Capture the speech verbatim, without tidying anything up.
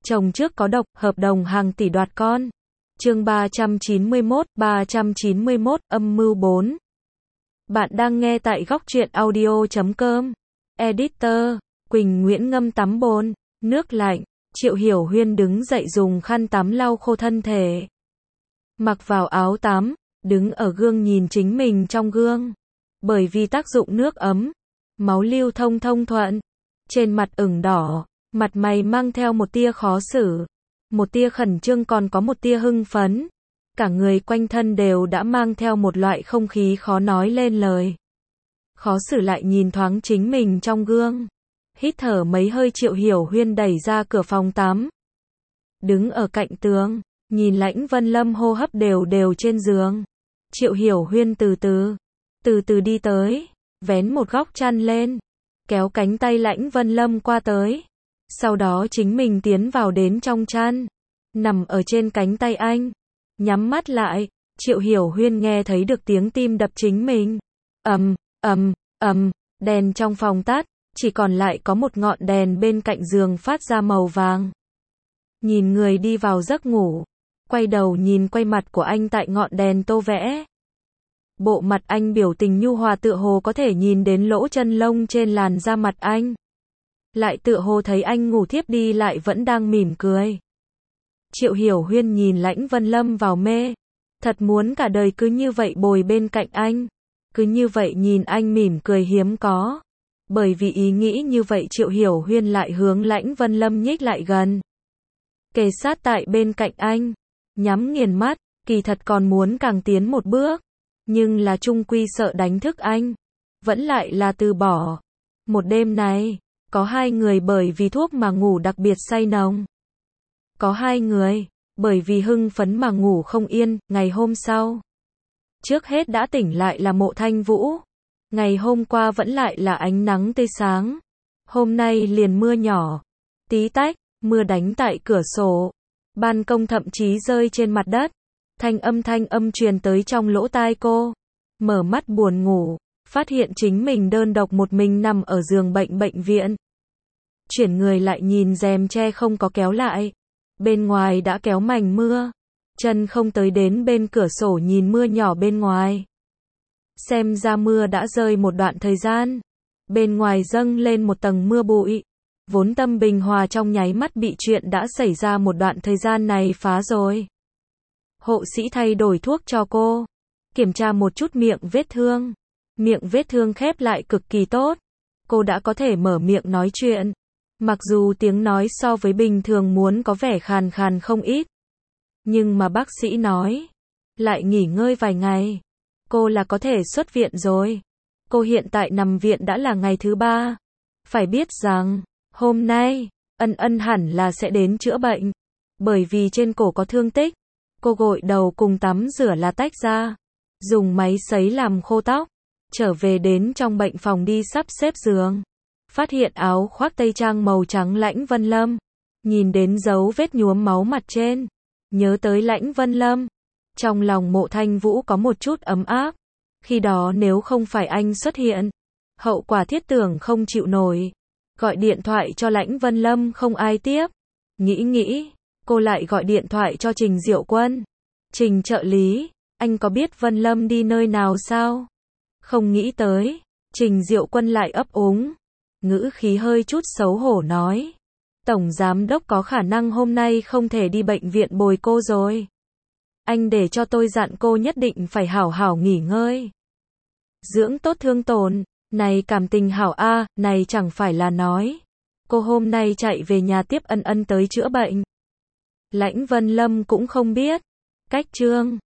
Chồng trước có độc, hợp đồng hàng tỷ đoạt con. Chương ba trăm chín mươi mốt, ba trăm chín mươi mốt, âm mưu bốn. Bạn đang nghe tại góc truyện audio chấm com. Editor, Quỳnh Nguyễn ngâm tắm bồn, nước lạnh. Triệu Hiểu Huyên đứng dậy dùng khăn tắm lau khô thân thể. Mặc vào áo tắm, đứng ở gương nhìn chính mình trong gương. Bởi vì tác dụng nước ấm, máu lưu thông thông thuận. Trên mặt ửng đỏ, mặt mày mang theo một tia khó xử, một tia khẩn trương còn có một tia hưng phấn. Cả người quanh thân đều đã mang theo một loại không khí khó nói lên lời. Khó xử lại nhìn thoáng chính mình trong gương. Hít thở mấy hơi, Triệu Hiểu Huyên đẩy ra cửa phòng tắm. Đứng ở cạnh tường, nhìn Lãnh Vân Lâm hô hấp đều đều trên giường. Triệu Hiểu Huyên từ từ, từ từ đi tới, vén một góc chăn lên, kéo cánh tay Lãnh Vân Lâm qua tới. Sau đó chính mình tiến vào đến trong chăn, nằm ở trên cánh tay anh, nhắm mắt lại. Triệu Hiểu Huyên nghe thấy được tiếng tim đập chính mình. Ầm, ầm, ầm, đèn trong phòng tắt, chỉ còn lại có một ngọn đèn bên cạnh giường phát ra màu vàng. Nhìn người đi vào giấc ngủ, quay đầu nhìn quay mặt của anh tại ngọn đèn tô vẽ. Bộ mặt anh biểu tình nhu hòa, tựa hồ có thể nhìn đến lỗ chân lông trên làn da mặt anh. Lại tựa hồ thấy anh ngủ thiếp đi lại vẫn đang mỉm cười. Triệu Hiểu Huyên nhìn Lãnh Vân Lâm vào mê. Thật muốn cả đời cứ như vậy bồi bên cạnh anh. Cứ như vậy nhìn anh mỉm cười hiếm có. Bởi vì ý nghĩ như vậy, Triệu Hiểu Huyên lại hướng Lãnh Vân Lâm nhích lại gần. Kề sát tại bên cạnh anh. Nhắm nghiền mắt, kỳ thật còn muốn càng tiến một bước. Nhưng là chung quy sợ đánh thức anh. Vẫn lại là từ bỏ. Một đêm này, có hai người bởi vì thuốc mà ngủ đặc biệt say nồng. Có hai người, bởi vì hưng phấn mà ngủ không yên. Ngày hôm sau, trước hết đã tỉnh lại là Mộ Thanh Vũ. Ngày hôm qua vẫn lại là ánh nắng tươi sáng. Hôm nay liền mưa nhỏ. Tí tách, mưa đánh tại cửa sổ. Ban công thậm chí rơi trên mặt đất. Thanh âm thanh âm truyền tới trong lỗ tai cô. Mở mắt buồn ngủ, phát hiện chính mình đơn độc một mình nằm ở giường bệnh bệnh viện. Chuyển người lại nhìn rèm che không có kéo lại. Bên ngoài đã kéo mảnh mưa. Chân không tới đến bên cửa sổ nhìn mưa nhỏ bên ngoài. Xem ra mưa đã rơi một đoạn thời gian. Bên ngoài dâng lên một tầng mưa bụi. Vốn tâm bình hòa trong nháy mắt bị chuyện đã xảy ra một đoạn thời gian này phá rồi. Hộ sĩ thay đổi thuốc cho cô. Kiểm tra một chút miệng vết thương. Miệng vết thương khép lại cực kỳ tốt. Cô đã có thể mở miệng nói chuyện. Mặc dù tiếng nói so với bình thường muốn có vẻ khàn khàn không ít. Nhưng mà bác sĩ nói. Lại nghỉ ngơi vài ngày. Cô là có thể xuất viện rồi. Cô hiện tại nằm viện đã là ngày thứ ba. Phải biết rằng, hôm nay, Ân Ân hẳn là sẽ đến chữa bệnh. Bởi vì trên cổ có thương tích. Cô gội đầu cùng tắm rửa là tách ra. Dùng máy sấy làm khô tóc. Trở về đến trong bệnh phòng đi sắp xếp giường. Phát hiện áo khoác tây trang màu trắng Lãnh Vân Lâm. Nhìn đến dấu vết nhuốm máu mặt trên. Nhớ tới Lãnh Vân Lâm. Trong lòng Mộ Thanh Vũ có một chút ấm áp. Khi đó nếu không phải anh xuất hiện, hậu quả thiết tưởng không chịu nổi. Gọi điện thoại cho Lãnh Vân Lâm không ai tiếp. Nghĩ nghĩ, cô lại gọi điện thoại cho Trình Diệu Quân. Trình trợ lý, anh có biết Vân Lâm đi nơi nào sao? Không nghĩ tới, Trình Diệu Quân lại ấp úng. Ngữ khí hơi chút xấu hổ nói. Tổng giám đốc có khả năng hôm nay không thể đi bệnh viện bồi cô rồi. Anh để cho tôi dặn cô nhất định phải hảo hảo nghỉ ngơi. Dưỡng tốt thương tổn. Này cảm tình hảo a, à, này chẳng phải là nói. Cô hôm nay chạy về nhà tiếp Ân Ân tới chữa bệnh. Lãnh Vân Lâm cũng không biết. Cách Trương,